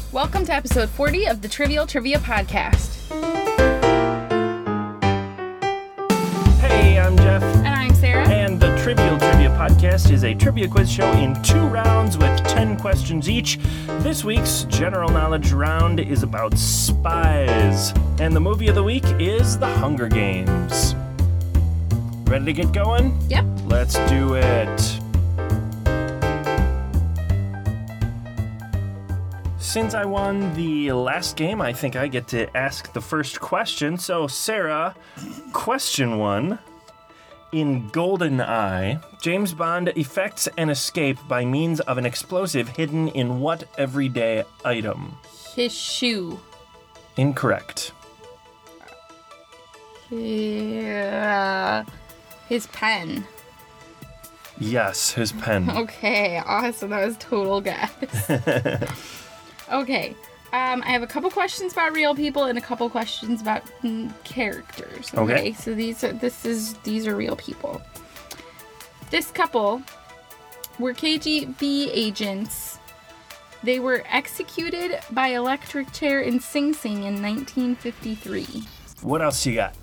Welcome to episode 40 of the Trivial Trivia Podcast. Hey, I'm Jeff. And I'm Sarah. And the Trivial Trivia Podcast is a trivia quiz show in 2 rounds with 10 questions each. This week's general knowledge round is about spies. And the movie of the week is The Hunger Games. Ready to get going? Yep. Let's do it. Since I won the last game, I think I get to ask the first question. So, Sarah, question 1. In GoldenEye, James Bond effects an escape by means of an explosive hidden in what everyday item? His shoe. Incorrect. Yeah. His pen. Yes, his pen. Okay, awesome. That was total guess. Okay. I have a couple questions about real people and a couple questions about characters. Okay. So these are real people. This couple were KGB agents. They were executed by electric chair in Sing Sing in 1953. What else you got?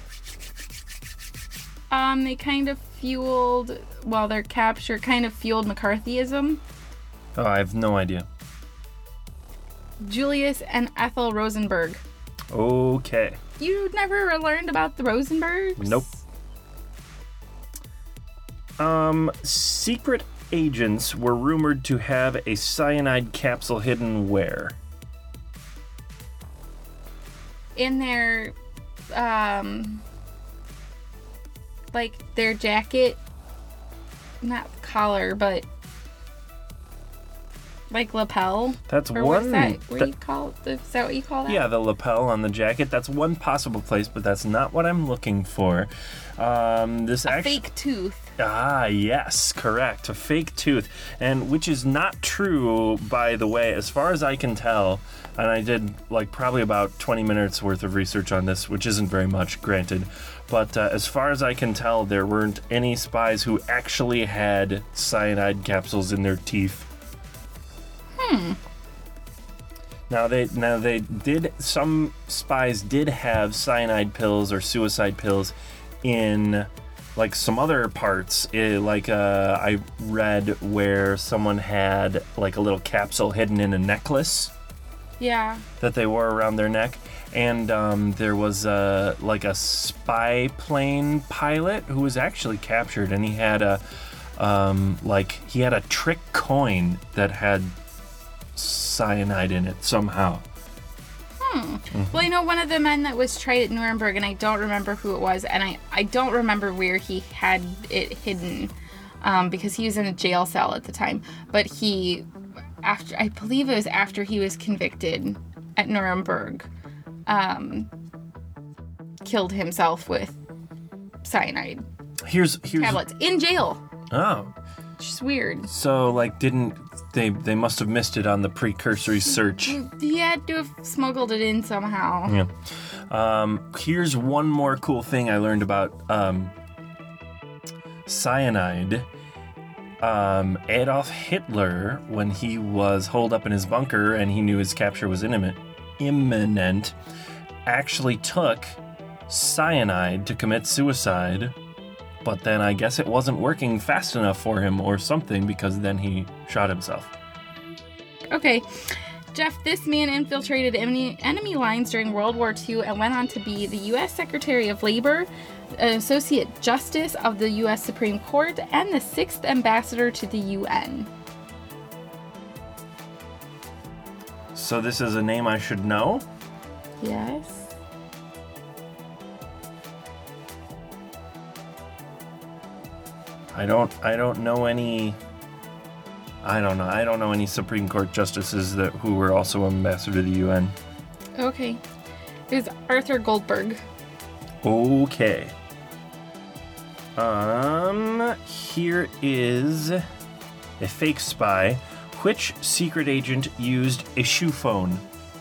They kind of fueled, their capture kind of fueled McCarthyism. Oh, I have no idea. Julius and Ethel Rosenberg. Okay. You never learned about the Rosenbergs? Nope. Secret agents were rumored to have a cyanide capsule hidden where? In their, their jacket, not collar, but like lapel. That's or one. What's that? What do you call? Is that what you call that? Yeah, the lapel on the jacket. That's one possible place, but that's not what I'm looking for. Fake tooth. Ah, yes, correct. A fake tooth, and which is not true, by the way, as far as I can tell. And I did probably about 20 minutes worth of research on this, which isn't very much, granted. But as far as I can tell, there weren't any spies who actually had cyanide capsules in their teeth. Some spies did have cyanide pills or suicide pills in some other parts. I read where someone had a little capsule hidden in a necklace. Yeah. That they wore around their neck. And there was a spy plane pilot who was actually captured, and he had a trick coin that had cyanide in it somehow. Mm-hmm. Well, I know one of the men that was tried at Nuremberg, and I don't remember who it was, and I don't remember where he had it hidden, because he was in a jail cell at the time. But I believe it was after he was convicted at Nuremberg, killed himself with cyanide. Here's tablets in jail. Oh. Which is weird. So, they must have missed it on the precursory search. He had to have smuggled it in somehow. Yeah. Here's one more cool thing I learned about cyanide. Adolf Hitler, when he was holed up in his bunker and he knew his capture was imminent, actually took cyanide to commit suicide. But then I guess it wasn't working fast enough for him or something, because then he shot himself. Okay. Jeff, this man infiltrated enemy lines during World War II and went on to be the U.S. Secretary of Labor, an Associate Justice of the U.S. Supreme Court, and the 6th Ambassador to the UN. So this is a name I should know? Yes. I don't know any Supreme Court justices who were also ambassador to the UN. Okay. It was Arthur Goldberg. Okay. Here is a fake spy. Which secret agent used a shoe phone?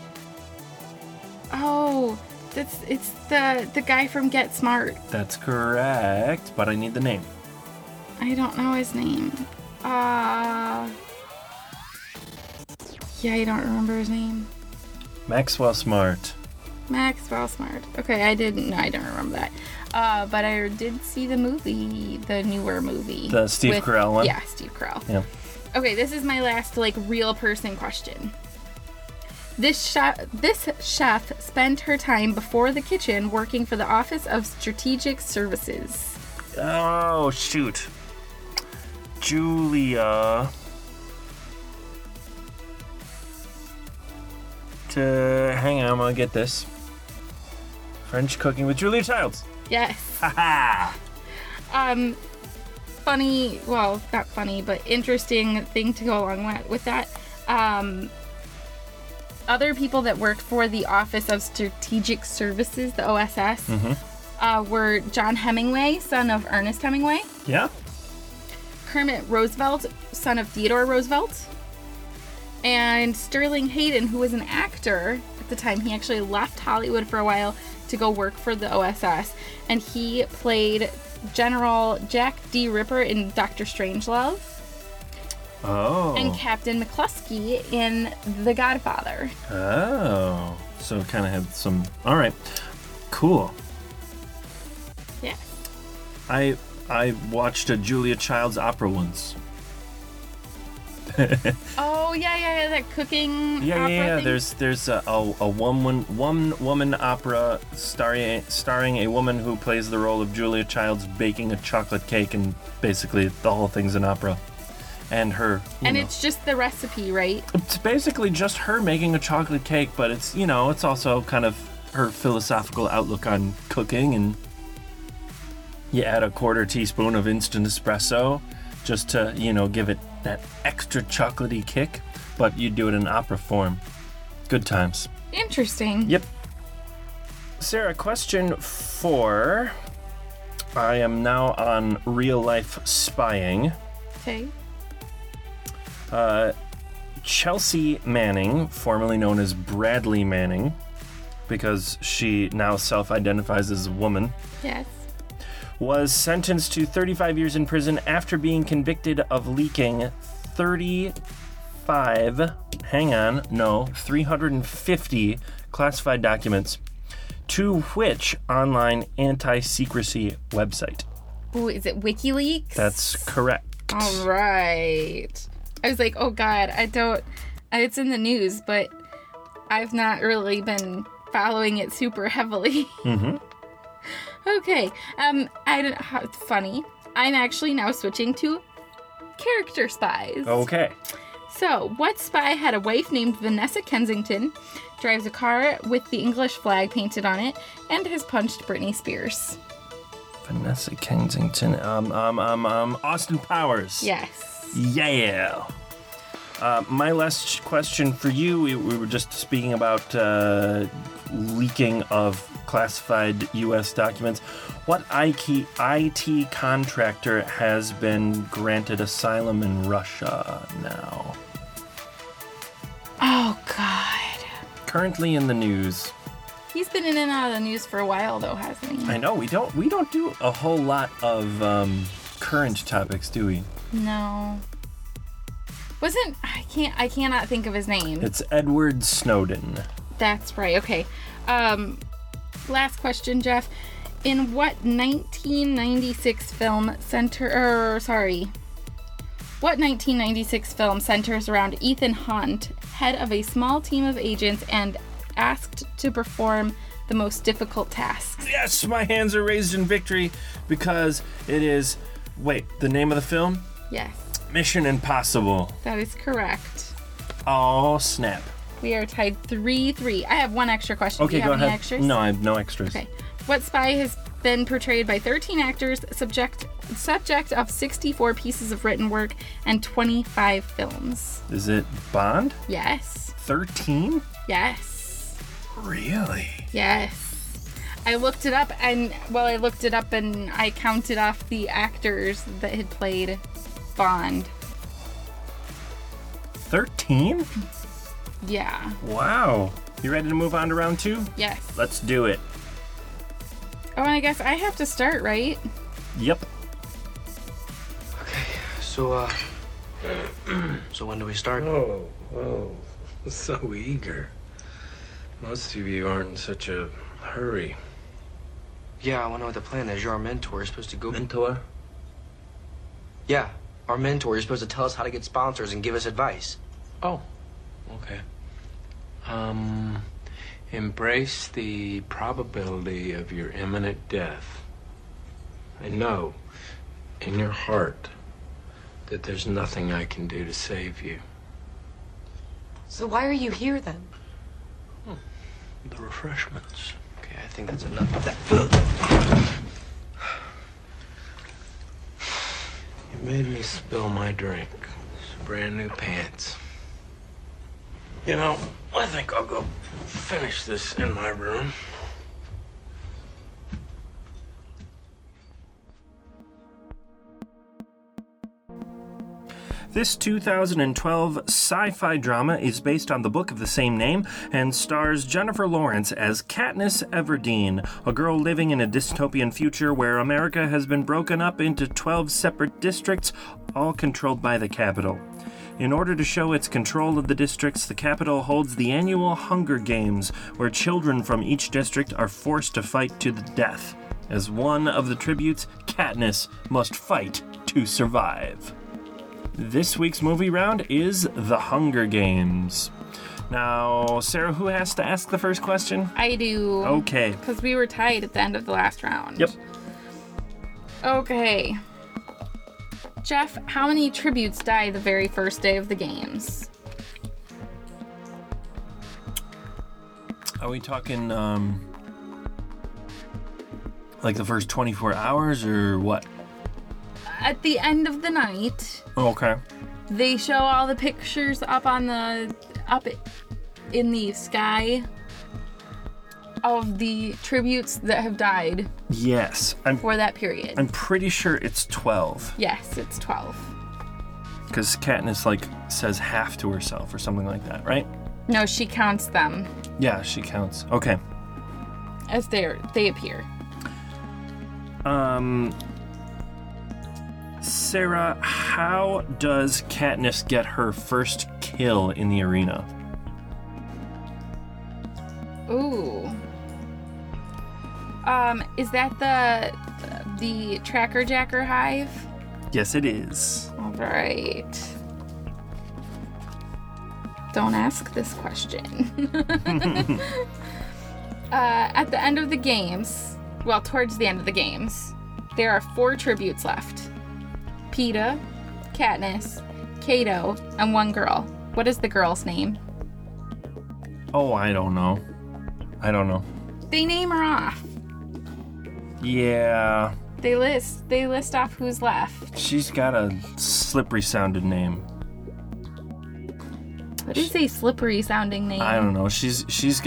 Oh, it's the guy from Get Smart. That's correct, but I need the name. I don't know his name. Yeah, I don't remember his name. Maxwell Smart. Maxwell Smart. Okay, I don't remember that. But I did see the movie, the newer movie. The Steve Carell one? Yeah, Steve Carell. Yeah. Okay, this is my last, real person question. This chef spent her time before the kitchen working for the Office of Strategic Services. Oh, shoot. Julia. Hang on, I'm gonna get this. French Cooking with Julia Childs. Yes. Haha. Funny, well, not funny, but interesting thing to go along with that. Other people that worked for the Office of Strategic Services, the OSS, were John Hemingway, son of Ernest Hemingway. Yeah. Kermit Roosevelt, son of Theodore Roosevelt. And Sterling Hayden, who was an actor at the time. He actually left Hollywood for a while to go work for the OSS. And he played General Jack D. Ripper in Dr. Strangelove. Oh. And Captain McCluskey in The Godfather. Oh. So kind of had some... All right. Cool. Yeah. I watched a Julia Childs opera once. Oh, yeah, that cooking opera thing. There's a one woman opera starring a woman who plays the role of Julia Childs baking a chocolate cake, and basically the whole thing's an opera. And her, it's just the recipe, right? It's basically just her making a chocolate cake, but it's also kind of her philosophical outlook on cooking, and you add a quarter teaspoon of instant espresso just to, give it that extra chocolatey kick, but you do it in opera form. Good times. Interesting. Yep. Sarah, question 4. I am now on real life spying. Okay. Chelsea Manning, formerly known as Bradley Manning, because she now self-identifies as a woman, Yes. was sentenced to 35 years in prison after being convicted of leaking 350 classified documents to which online anti-secrecy website? Ooh, is it WikiLeaks? That's correct. All right. I was like, oh God, it's in the news, but I've not really been following it super heavily. Mm-hmm. Okay. Funny. I'm actually now switching to character spies. Okay. So, what spy had a wife named Vanessa Kensington, drives a car with the English flag painted on it, and has punched Britney Spears? Vanessa Kensington. Austin Powers. Yes. Yeah. My last question for you, we were just speaking about leaking of classified U.S. documents. What IT contractor has been granted asylum in Russia now? Oh, God. Currently in the news. He's been in and out of the news for a while, though, hasn't he? I know, we don't do a whole lot of current topics, do we? No. I cannot think of his name. It's Edward Snowden. That's right. Okay. Last question, Jeff. In what 1996 film centers around Ethan Hunt, head of a small team of agents and asked to perform the most difficult tasks? Yes, my hands are raised in victory because it is... Wait, the name of the film? Yes. Mission Impossible. That is correct. Oh, snap. We are tied 3-3. I have one extra question. Okay, Do you have go any ahead. extras? No, I have no extras. Okay. What spy has been portrayed by 13 actors, subject of 64 pieces of written work, and 25 films? Is it Bond? Yes. 13? Yes. Really? Yes. I looked it up and I counted off the actors that had played Bond. 13? Yeah. Wow. You ready to move on to round 2? Yes. Let's do it. Oh, and I guess I have to start, right? Yep. Okay, so when do we start? Oh. So eager. Most of you aren't in such a hurry. Yeah, I want to know what the plan is. You're our mentor. You're supposed to go... Mentor? Yeah, our mentor. You're supposed to tell us how to get sponsors and give us advice. Oh, okay. Embrace the probability of your imminent death. And know, in your heart, that there's nothing I can do to save you. So why are you here then? The refreshments. Okay, I think that's enough of that. You made me spill my drink. It's brand new pants. You know, I think I'll go finish this in my room. This 2012 sci-fi drama is based on the book of the same name and stars Jennifer Lawrence as Katniss Everdeen, a girl living in a dystopian future where America has been broken up into 12 separate districts, all controlled by the Capitol. In order to show its control of the districts, the Capitol holds the annual Hunger Games, where children from each district are forced to fight to the death. As one of the tributes, Katniss must fight to survive. This week's movie round is The Hunger Games. Now, Sarah, who has to ask the first question? I do. Okay. Because we were tied at the end of the last round. Yep. Okay. Jeff, how many tributes die the very first day of the games? Are we talking, like the first 24 hours or what? At the end of the night, Okay. they show all the pictures up in the sky of the tributes that have died Yes. for that period. I'm pretty sure it's 12. Yes, it's 12. Because Katniss, says half to herself or something like that, right? No, she counts them Yeah, she counts. Okay. as they appear. Sarah, how does Katniss get her first kill in the arena? Ooh. Is that the Tracker Jacker hive? Yes, it is. All right. Don't ask this question. At the end of the games, well, towards the end of the games, there are 4 tributes left. Peeta, Katniss, Cato, and one girl. What is the girl's name? Oh, I don't know. They name her off. Yeah, They list off who's left. she's got a slippery sounded name. What is a slippery sounding name? I don't know. She's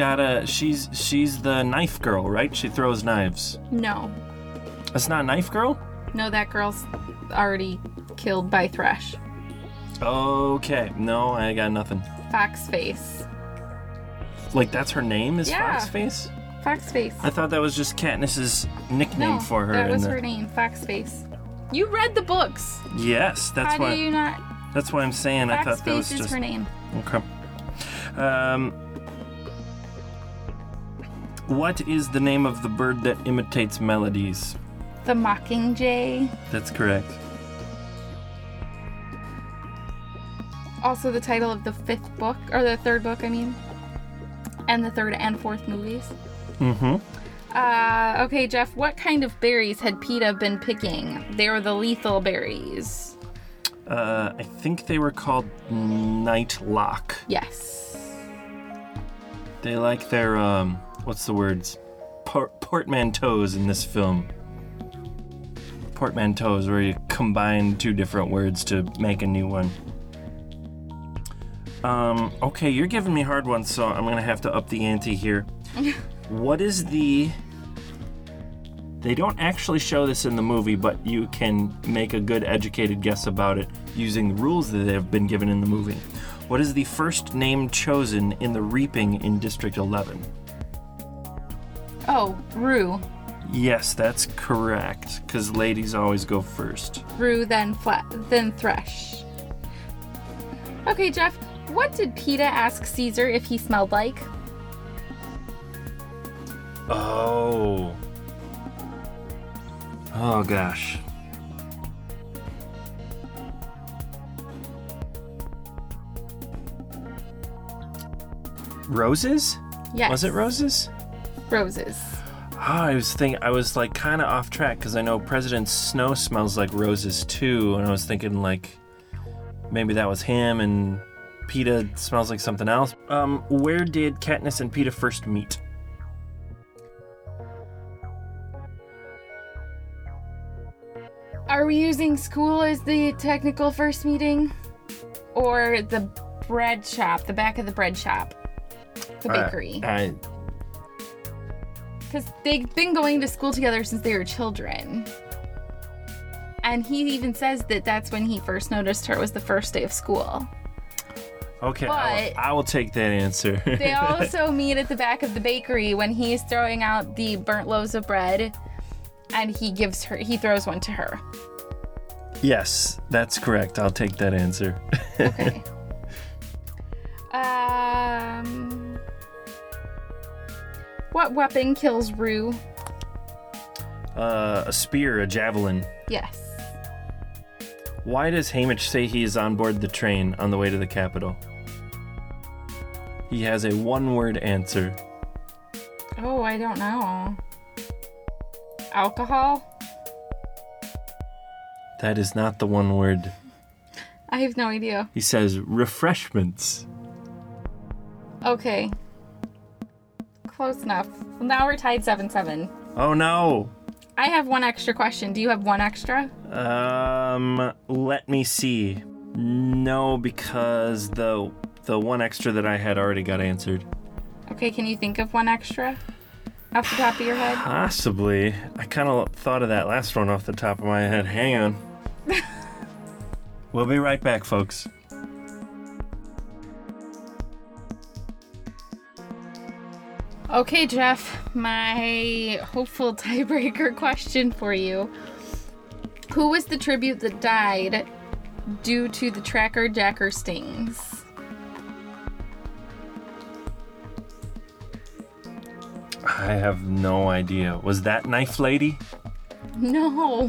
the knife girl, right? She throws knives. No. That's not Knife Girl? No, that girl's already killed by Thresh. Okay. No, I got nothing. Foxface. That's her name is Yeah. Foxface? Foxface. I thought that was just Katniss's nickname No, for her. that was in the... her name, Foxface. You read the books. Yes, that's How why. do you not? That's why I'm saying I thought that was Foxface is just her name. okay. What is the name of the bird that imitates melodies? The Mockingjay. That's correct. Also the title of the 5th book, or the 3rd book, I mean. And the 3rd and 4th movies. Mm-hmm. Okay, Jeff, what kind of berries had Peeta been picking? They were the lethal berries. I think they were called Nightlock. Yes. They like their, what's the words? Portmanteaus in this film. Portmanteaus, where you combine 2 different words to make a new one. Okay, you're giving me hard ones, so I'm gonna have to up the ante here. What is the... They don't actually show this in the movie, but you can make a good educated guess about it using the rules that have been given in the movie. What is the first name chosen in the reaping in District 11? Oh, Rue. Yes, that's correct, because ladies always go first. Rue, then Thresh. Okay, Jeff, What did PETA ask Caesar if he smelled like? Oh. Oh, gosh. Roses? Yes. Was it roses? Roses. Oh, I was like kind of off track because I know President Snow smells like roses too, and I was thinking like maybe that was him and PETA smells like something else. Where did Katniss and PETA first meet? Are we using school as the technical first meeting? Or the bread shop, the back of the bread shop? The bakery. Because they've been going to school together since they were children. And he even says that that's when he first noticed her, was the first day of school. Okay, But- I will take that answer. They also meet at the back of the bakery when he's throwing out the burnt loaves of bread, and he throws one to her. Yes, that's correct. I'll take that answer. Okay. What weapon kills Rue? A spear, a javelin. Yes. Why does Haymitch say he is on board the train on the way to the capital? He has a one-word answer. Oh, I don't know. Alcohol? That is not the one word. I have no idea. He says refreshments. Okay. Close enough. Well, now we're tied 7-7. Oh no! I have one extra question. Do you have one extra? Let me see. No, because the one extra that I had already got answered. Okay, can you think of one extra off the top of your head? Possibly. I kind of thought of that last one off the top of my head. Hang on. We'll be right back, folks. Okay, Jeff, my hopeful tiebreaker question for you. Who was the tribute that died due to the Tracker Jacker stings? I have no idea. Was that Knife Lady? No.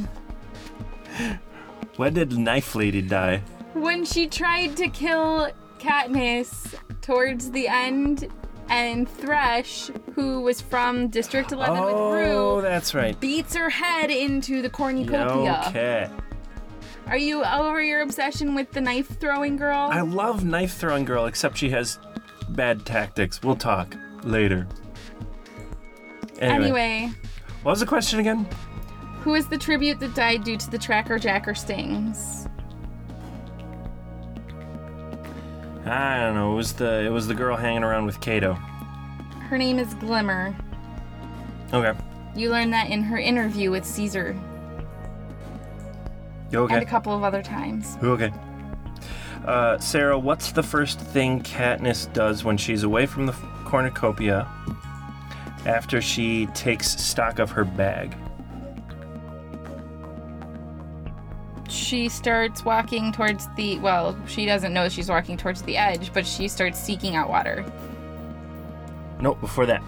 When did Knife Lady die? When she tried to kill Katniss towards the end, and Thresh, who was from District 11 with Oh, Rue, that's right. beats her head into the cornucopia. Okay. Are you over your obsession with the knife-throwing girl? I love Knife Throwing Girl, except she has bad tactics. We'll talk later. Anyway, What was the question again? who is the tribute that died due to the Tracker Jacker stings? I don't know. It was the girl hanging around with Kato. Her name is Glimmer. Okay. You learned that in her interview with Caesar You and a okay? couple of other times. You okay? Sarah, what's the first thing Katniss does when she's away from the cornucopia after she takes stock of her bag? She starts walking towards she doesn't know she's walking towards the edge, but she starts seeking out water. Nope, before that.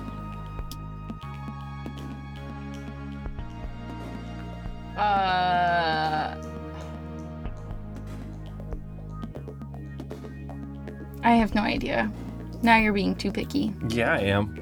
I have no idea. Now you're being too picky. Yeah, I am.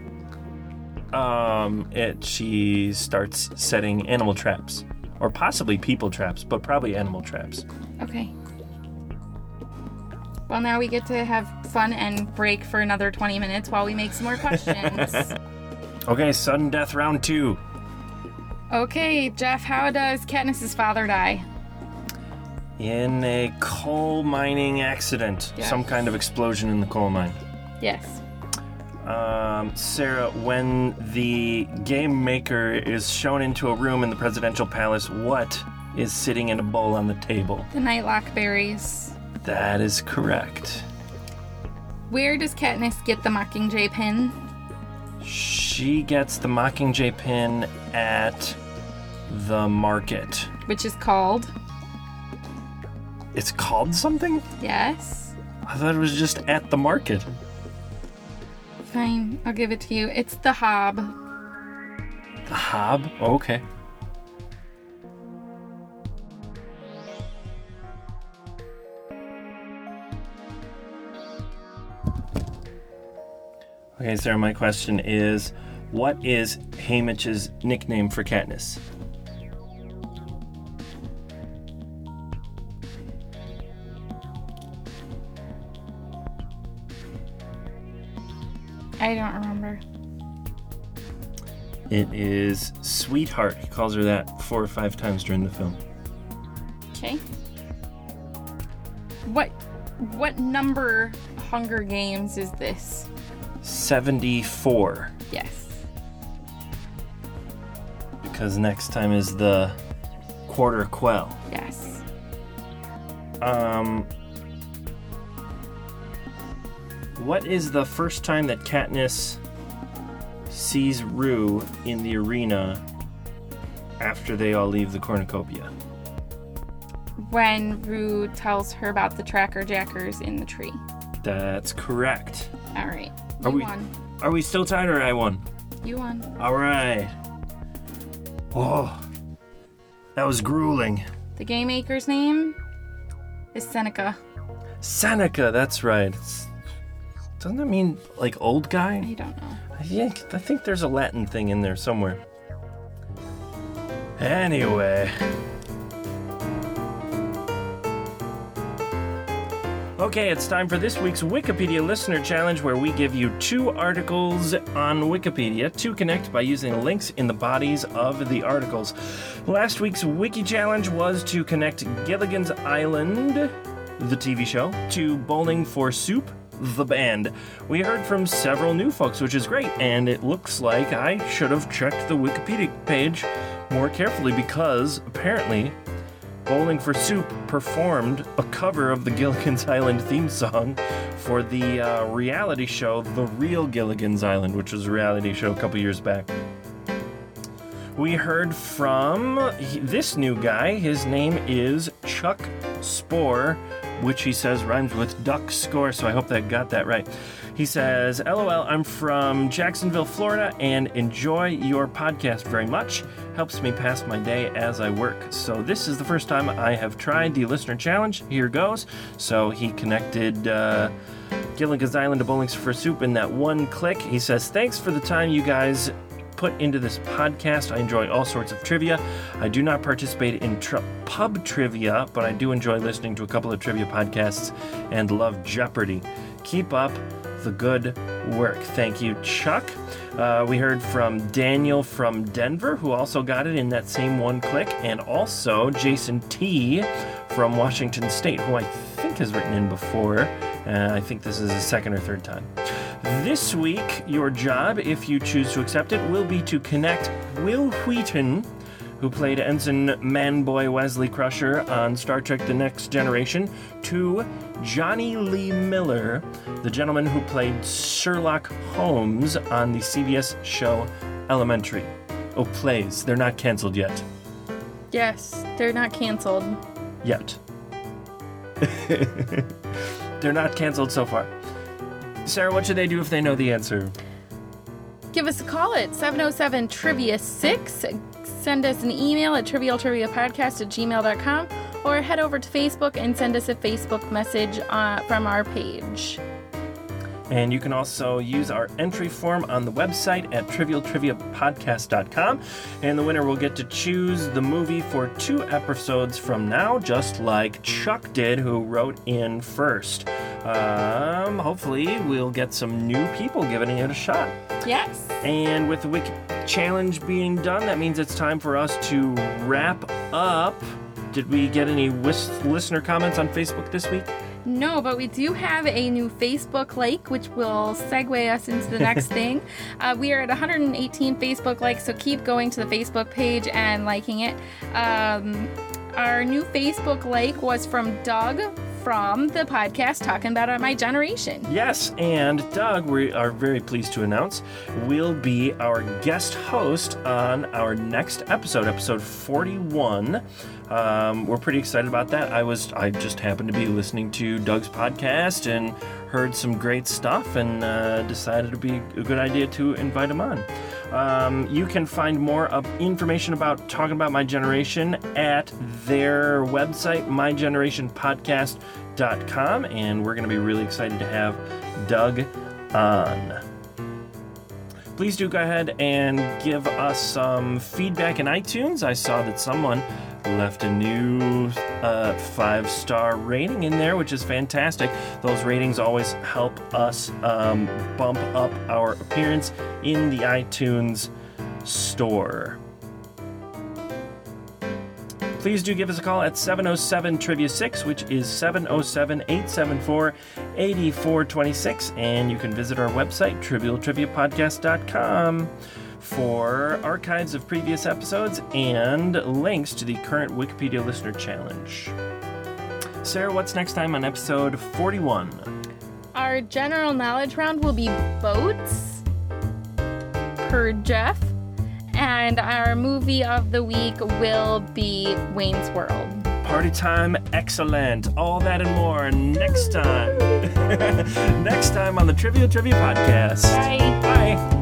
She starts setting animal traps. Or possibly people traps, but probably animal traps. Okay. Well, now we get to have fun and break for another 20 minutes while we make some more questions. Okay, sudden death round 2. Okay, Jeff, how does Katniss's father die? In a coal mining accident. Yes. Some kind of explosion in the coal mine. Yes. Sarah, when the game maker is shown into a room in the presidential palace, what is sitting in a bowl on the table? The Nightlock berries. That is correct. Where does Katniss get the Mockingjay pin? She gets the Mockingjay pin at the market. Which is called? It's called something? Yes. I thought it was just at the market. Fine, I'll give it to you. It's the Hob. The Hob? Oh, okay. Okay, Sarah, my question is, what is Haymitch's nickname for Katniss? I don't remember. It is Sweetheart. He calls her that 4 or 5 times during the film. Okay. What number Hunger Games is this? 74. Yes. Because next time is the Quarter Quell. Yes. What is the first time that Katniss sees Rue in the arena after they all leave the cornucopia? When Rue tells her about the tracker jackers in the tree. That's correct. All right. Are You we- won. Are we still tied or I won? You won. All right. Oh, that was grueling. The game maker's name is Seneca. Seneca, that's right. Doesn't that mean like old guy? I don't know. I think there's a Latin thing in there somewhere. Anyway. Okay, it's time for this week's Wikipedia Listener Challenge, where we give you 2 articles on Wikipedia to connect by using links in the bodies of the articles. Last week's Wiki Challenge was to connect Gilligan's Island, the TV show, to Bowling for Soup, the band. We heard from several new folks, which is great, and it looks like I should have checked the Wikipedia page more carefully because apparently Bowling for Soup performed a cover of the Gilligan's Island theme song for the reality show The Real Gilligan's Island, which was a reality show a couple years back. We heard from this new guy. His name is Chuck Spore, which he says rhymes with duck score, so I hope that got that right. He says, LOL, I'm from Jacksonville, Florida, and enjoy your podcast very much. Helps me pass my day as I work. So this is the first time I have tried the listener challenge. Here goes. So he connected Gilligan's Island to Bowling for Soup in that one click. He says, thanks for the time you guys put into this podcast. I enjoy all sorts of trivia. I do not participate in pub trivia, but I do enjoy listening to a couple of trivia podcasts and love Jeopardy. Keep up the good work. Thank you, Chuck. We heard from Daniel from Denver, who also got it in that same one click, and also Jason T. from Washington State, who I think has written in before. I think this is his second or third time. This week, your job, if you choose to accept it, will be to connect Will Wheaton, who played Ensign Manboy Wesley Crusher on Star Trek The Next Generation, to Johnny Lee Miller, the gentleman who played Sherlock Holmes on the CBS show Elementary. Oh, plays. They're not canceled yet. Yes, they're not canceled. Yet. They're not canceled so far. Sarah, what should they do if they know the answer? Give us a call at 707-TRIVIA-6. Send us an email at trivialtriviapodcast@gmail.com, or head over to Facebook and send us a Facebook message from our page. And you can also use our entry form on the website at trivialtriviapodcast.com. And the winner will get to choose the movie for 2 episodes from now, just like Chuck did, who wrote in first. Hopefully we'll get some new people giving it a shot. Yes. And with the Wiki Challenge being done, that means it's time for us to wrap up. Did we get any listener comments on Facebook this week? No, but we do have a new Facebook like, which will segue us into the next thing. We are at 118 Facebook likes, so keep going to the Facebook page and liking it. Our new Facebook like was from Doug from the podcast Talking About My Generation. Yes, and Doug, we are very pleased to announce, will be our guest host on our next episode, episode 41. We're pretty excited about that. I just happened to be listening to Doug's podcast and heard some great stuff and decided it'd be a good idea to invite him on. You can find more information about Talking About My Generation at their website, mygenerationpodcast.com, and we're going to be really excited to have Doug on. Please do go ahead and give us some feedback in iTunes. I saw that someone left a new 5-star rating in there, which is fantastic. Those ratings always help us bump up our appearance in the iTunes store. Please do give us a call at 707-TRIVIA-6, which is 707-874-8426, and you can visit our website, trivialtriviapodcast.com, for archives of previous episodes and links to the current Wikipedia Listener Challenge. Sarah, what's next time on episode 41? Our general knowledge round will be boats per Jeff, and our movie of the week will be Wayne's World. Party time, excellent. All that and more next time. Next time on the Trivial Trivia Podcast. Bye. Bye.